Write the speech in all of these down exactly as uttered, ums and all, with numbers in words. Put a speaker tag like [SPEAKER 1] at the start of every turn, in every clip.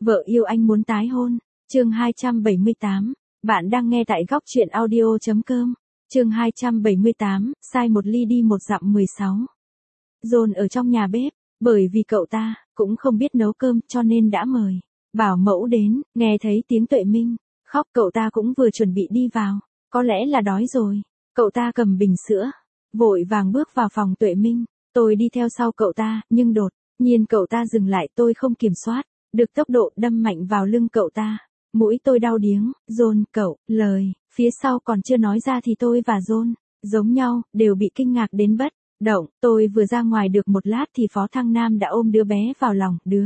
[SPEAKER 1] Vợ yêu anh muốn tái hôn. Chương hai trăm bảy mươi tám. Bạn đang nghe tại góc truyện audio chấm com. Chương hai trăm bảy mươi tám, sai một ly đi một dặm mười sáu. John ở trong nhà bếp, bởi vì cậu ta cũng không biết nấu cơm cho nên đã mời bảo mẫu đến, nghe thấy tiếng Tuệ Minh khóc, cậu ta cũng vừa chuẩn bị đi vào, có lẽ là đói rồi. Cậu ta cầm bình sữa, vội vàng bước vào phòng Tuệ Minh. Tôi đi theo sau cậu ta, nhưng đột nhiên cậu ta dừng lại, tôi không kiểm soát được tốc độ đâm mạnh vào lưng cậu ta. Mũi tôi đau điếng. John, cậu, lời phía sau còn chưa nói ra thì tôi và John, giống nhau, đều bị kinh ngạc đến bất động. Tôi vừa ra ngoài được một lát thì Phó Thăng Nam đã ôm đứa bé vào lòng, đứa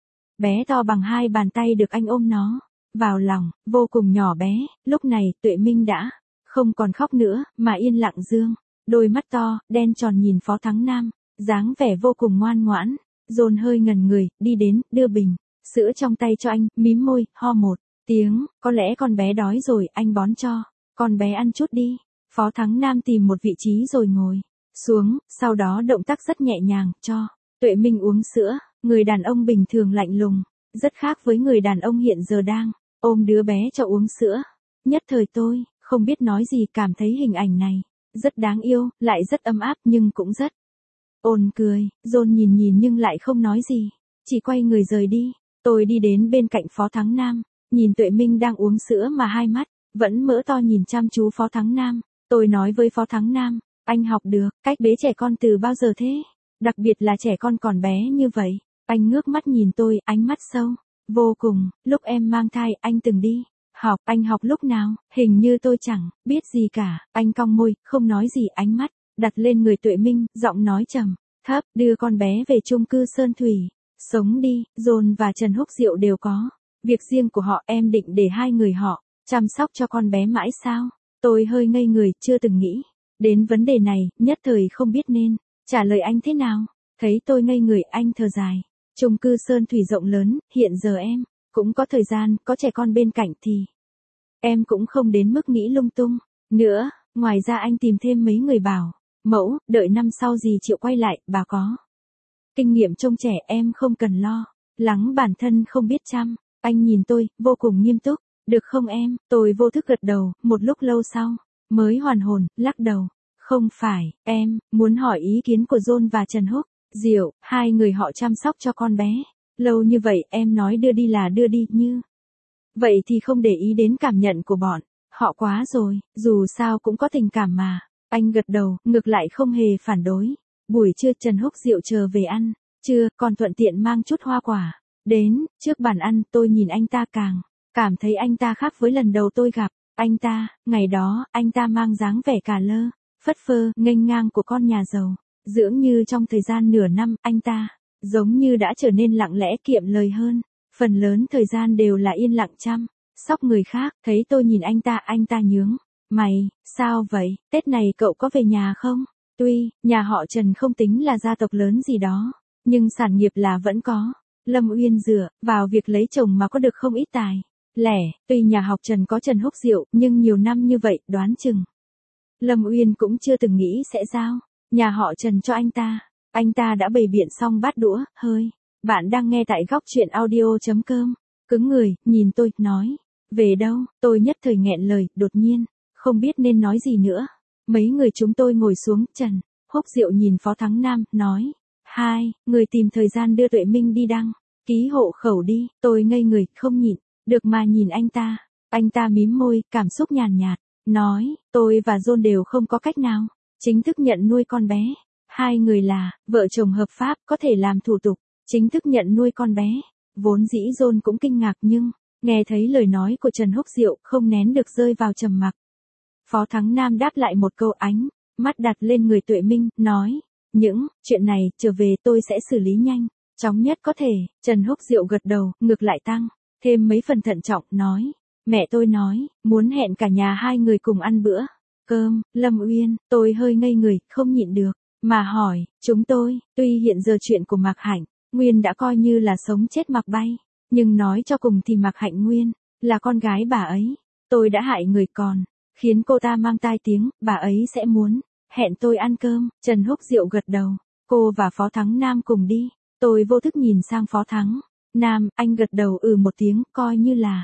[SPEAKER 1] bé to bằng hai bàn tay được anh ôm nó vào lòng, vô cùng nhỏ bé. Lúc này, Tuệ Minh đã không còn khóc nữa, mà yên lặng dương đôi mắt to, đen tròn nhìn Phó Thắng Nam, dáng vẻ vô cùng ngoan ngoãn. John hơi ngần người, đi đến, đưa bình sữa trong tay cho anh, mím môi, ho một tiếng, có lẽ con bé đói rồi, anh bón cho con bé ăn chút đi. Phó Thắng Nam tìm một vị trí rồi ngồi xuống, sau đó động tác rất nhẹ nhàng, cho Tuệ Minh uống sữa. Người đàn ông bình thường lạnh lùng, rất khác với người đàn ông hiện giờ đang ôm đứa bé cho uống sữa. Nhất thời tôi không biết nói gì, cảm thấy hình ảnh này rất đáng yêu, lại rất ấm áp nhưng cũng rất ôn cười. John nhìn nhìn nhưng lại không nói gì, chỉ quay người rời đi. Tôi đi đến bên cạnh Phó Thắng Nam, nhìn Tuệ Minh đang uống sữa mà hai mắt vẫn mở to nhìn chăm chú Phó Thắng Nam. Tôi nói với Phó Thắng Nam, anh học được cách bế trẻ con từ bao giờ thế? Đặc biệt là trẻ con còn bé như vậy. Anh ngước mắt nhìn tôi, ánh mắt sâu vô cùng. Lúc em mang thai, anh từng đi học. Anh học lúc nào? Hình như tôi chẳng biết gì cả. Anh cong môi, không nói gì, ánh mắt đặt lên người Tuệ Minh, giọng nói trầm thấp, đưa con bé về chung cư Sơn Thủy sống đi. John và Trần Húc Diệu đều có việc riêng của họ, em định để hai người họ chăm sóc cho con bé mãi sao? Tôi hơi ngây người, chưa từng nghĩ đến vấn đề này, nhất thời không biết nên trả lời anh thế nào. Thấy tôi ngây người, anh thở dài. Chung cư Sơn Thủy rộng lớn, hiện giờ em cũng có thời gian, có trẻ con bên cạnh thì em cũng không đến mức nghĩ lung tung nữa. Ngoài ra anh tìm thêm mấy người bảo mẫu, đợi năm sau dì Triệu quay lại, bà có kinh nghiệm trông trẻ, em không cần lo lắng bản thân không biết chăm. Anh nhìn tôi, vô cùng nghiêm túc. Được không em? Tôi vô thức gật đầu, một lúc lâu sau mới hoàn hồn, lắc đầu. Không phải, em muốn hỏi ý kiến của John và Trần Húc Diệu, hai người họ chăm sóc cho con bé lâu như vậy, em nói đưa đi là đưa đi, như vậy thì không để ý đến cảm nhận của bọn họ quá rồi, dù sao cũng có tình cảm mà. Anh gật đầu, ngược lại không hề phản đối. Buổi trưa Trần Húc Diệu chờ về ăn trưa, còn thuận tiện mang chút hoa quả đến. Trước bàn ăn, tôi nhìn anh ta càng cảm thấy anh ta khác với lần đầu tôi gặp anh ta. Ngày đó, anh ta mang dáng vẻ cà lơ phất phơ, nghênh ngang của con nhà giàu. Dưỡng như trong thời gian nửa năm, anh ta giống như đã trở nên lặng lẽ kiệm lời hơn. Phần lớn thời gian đều là yên lặng chăm sóc người khác. Thấy tôi nhìn anh ta, anh ta nhướng mày. Sao vậy? Tết này cậu có về nhà không? Tuy nhà họ Trần không tính là gia tộc lớn gì đó, nhưng sản nghiệp là vẫn có. Lâm Uyên dựa vào việc lấy chồng mà có được không ít tài lẻ. Tuy nhà học Trần có Trần Húc Diệu, nhưng nhiều năm như vậy, đoán chừng Lâm Uyên cũng chưa từng nghĩ sẽ giao nhà họ Trần cho anh ta. Anh ta đã bày biện xong bát đũa, hơi. Bạn đang nghe tại góc truyện audio chấm com. Cứng người, nhìn tôi, nói. Về đâu? Tôi nhất thời nghẹn lời, đột nhiên không biết nên nói gì nữa. Mấy người chúng tôi ngồi xuống, Trần Húc Diệu nhìn Phó Thắng Nam, nói. Hai, người tìm thời gian đưa Tuệ Minh đi đăng ký hộ khẩu đi. Tôi ngây người, không nhịn được mà nhìn anh ta. Anh ta mím môi, cảm xúc nhàn nhạt, nói, tôi và John đều không có cách nào chính thức nhận nuôi con bé. Hai người là vợ chồng hợp pháp, có thể làm thủ tục chính thức nhận nuôi con bé. Vốn dĩ John cũng kinh ngạc, nhưng nghe thấy lời nói của Trần Húc Diệu, không nén được rơi vào trầm mặc. Phó Thắng Nam đáp lại một câu, ánh mắt đặt lên người Tuệ Minh, nói, những chuyện này trở về tôi sẽ xử lý nhanh chóng nhất có thể. Trần Húc Diệu gật đầu, ngược lại tăng thêm mấy phần thận trọng, nói, mẹ tôi nói muốn hẹn cả nhà hai người cùng ăn bữa cơm. Lâm Uyên, tôi hơi ngây người, không nhịn được mà hỏi, chúng tôi, tuy hiện giờ chuyện của Mạc Hạnh Nguyên đã coi như là sống chết mặc bay, nhưng nói cho cùng thì Mạc Hạnh Nguyên là con gái bà ấy. Tôi đã hại người, còn khiến cô ta mang tai tiếng, bà ấy sẽ muốn hẹn tôi ăn cơm. Trần Húc Diệu gật đầu. Cô và Phó Thắng Nam cùng đi. Tôi vô thức nhìn sang Phó Thắng Nam, anh gật đầu ừ một tiếng, coi như là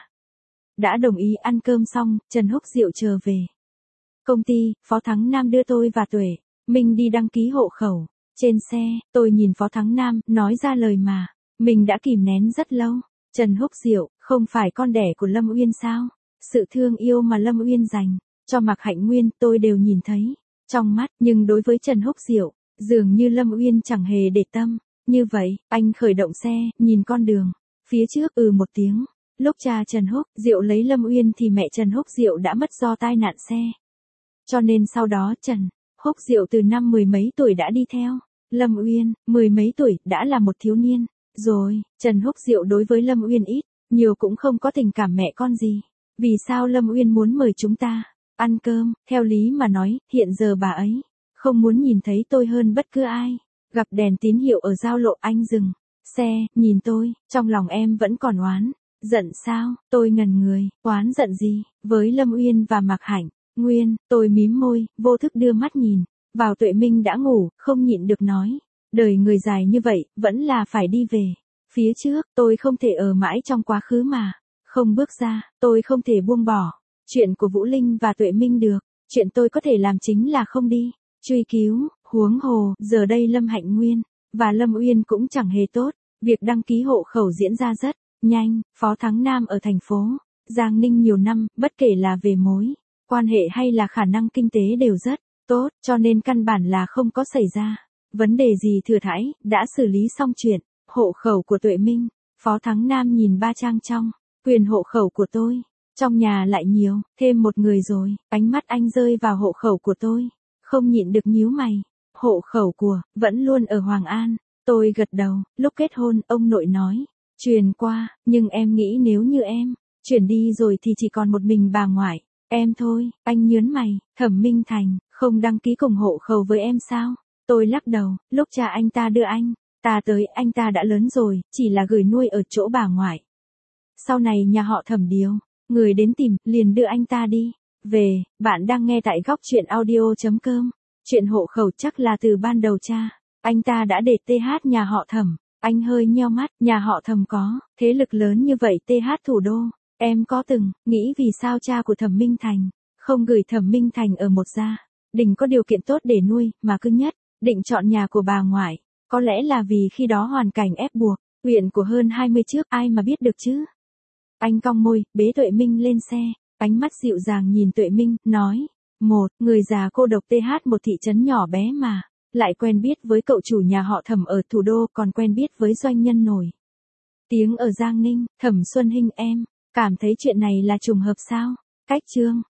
[SPEAKER 1] đã đồng ý. Ăn cơm xong, Trần Húc Diệu trở về công ty, Phó Thắng Nam đưa tôi và Tuệ Minh đi đăng ký hộ khẩu. Trên xe, tôi nhìn Phó Thắng Nam, nói ra lời mà mình đã kìm nén rất lâu. Trần Húc Diệu, không phải con đẻ của Lâm Uyên sao? Sự thương yêu mà Lâm Uyên dành cho Mạc Hạnh Nguyên tôi đều nhìn thấy trong mắt, nhưng đối với Trần Húc Diệu, dường như Lâm Uyên chẳng hề để tâm. Như vậy, anh khởi động xe, nhìn con đường phía trước ừ một tiếng. Lúc cha Trần Húc Diệu lấy Lâm Uyên thì mẹ Trần Húc Diệu đã mất do tai nạn xe. Cho nên sau đó Trần Húc Diệu từ năm mười mấy tuổi đã đi theo Lâm Uyên, mười mấy tuổi đã là một thiếu niên. Rồi, Trần Húc Diệu đối với Lâm Uyên ít, nhiều cũng không có tình cảm mẹ con gì. Vì sao Lâm Uyên muốn mời chúng ta ăn cơm? Theo lý mà nói, hiện giờ bà ấy không muốn nhìn thấy tôi hơn bất cứ ai. Gặp đèn tín hiệu ở giao lộ anh dừng xe, nhìn tôi, trong lòng em vẫn còn oán giận sao? Tôi ngần người, oán giận gì? Với Lâm Uyên và Mạc Hạnh Nguyên, tôi mím môi, vô thức đưa mắt nhìn vào Tuệ Minh đã ngủ, không nhịn được nói. Đời người dài như vậy, vẫn là phải đi về phía trước. Tôi không thể ở mãi trong quá khứ mà không bước ra. Tôi không thể buông bỏ chuyện của Vũ Linh và Tuệ Minh được. Chuyện tôi có thể làm chính là không đi truy cứu. Huống hồ, giờ đây Lâm Hạnh Nguyên và Lâm Uyên cũng chẳng hề tốt. Việc đăng ký hộ khẩu diễn ra rất nhanh. Phó Thắng Nam ở thành phố Giang Ninh nhiều năm, bất kể là về mối quan hệ hay là khả năng kinh tế đều rất tốt, cho nên căn bản là không có xảy ra vấn đề gì thừa thãi. Đã xử lý xong chuyện hộ khẩu của Tuệ Minh, Phó Thắng Nam nhìn ba trang trong quyền hộ khẩu của tôi. Trong nhà lại nhiều thêm một người rồi. Ánh mắt anh rơi vào hộ khẩu của tôi, không nhịn được nhíu mày. Hộ khẩu của vẫn luôn ở Hoàng An. Tôi gật đầu. Lúc kết hôn, ông nội nói truyền qua, nhưng em nghĩ nếu như em chuyển đi rồi thì chỉ còn một mình bà ngoại em thôi. Anh nhớn mày. Thẩm Minh Thành không đăng ký cùng hộ khẩu với em sao? Tôi lắc đầu. Lúc cha anh ta đưa anh ta tới, anh ta đã lớn rồi, chỉ là gửi nuôi ở chỗ bà ngoại. Sau này nhà họ Thẩm điều người đến tìm, liền đưa anh ta đi về. Bạn đang nghe tại góc truyện audio chấm com. Chuyện hộ khẩu chắc là từ ban đầu cha anh ta đã để tê hát nhà họ Thẩm. Anh hơi nheo mắt. Nhà họ Thẩm có thế lực lớn như vậy, tê hát thủ đô. Em có từng nghĩ vì sao cha của Thẩm Minh Thành không gửi Thẩm Minh Thành ở một gia đình có điều kiện tốt để nuôi, mà cứ nhất định chọn nhà của bà ngoại? Có lẽ là vì khi đó hoàn cảnh ép buộc, huyện của hơn hai mươi trước, ai mà biết được chứ. Anh cong môi, bế Tuệ Minh lên xe, ánh mắt dịu dàng nhìn Tuệ Minh, nói. Một, người già cô độc tê hát một thị trấn nhỏ bé mà lại quen biết với cậu chủ nhà họ Thẩm ở thủ đô, còn quen biết với doanh nhân nổi tiếng ở Giang Ninh. Thẩm Xuân Hinh, em cảm thấy chuyện này là trùng hợp sao? Cách chương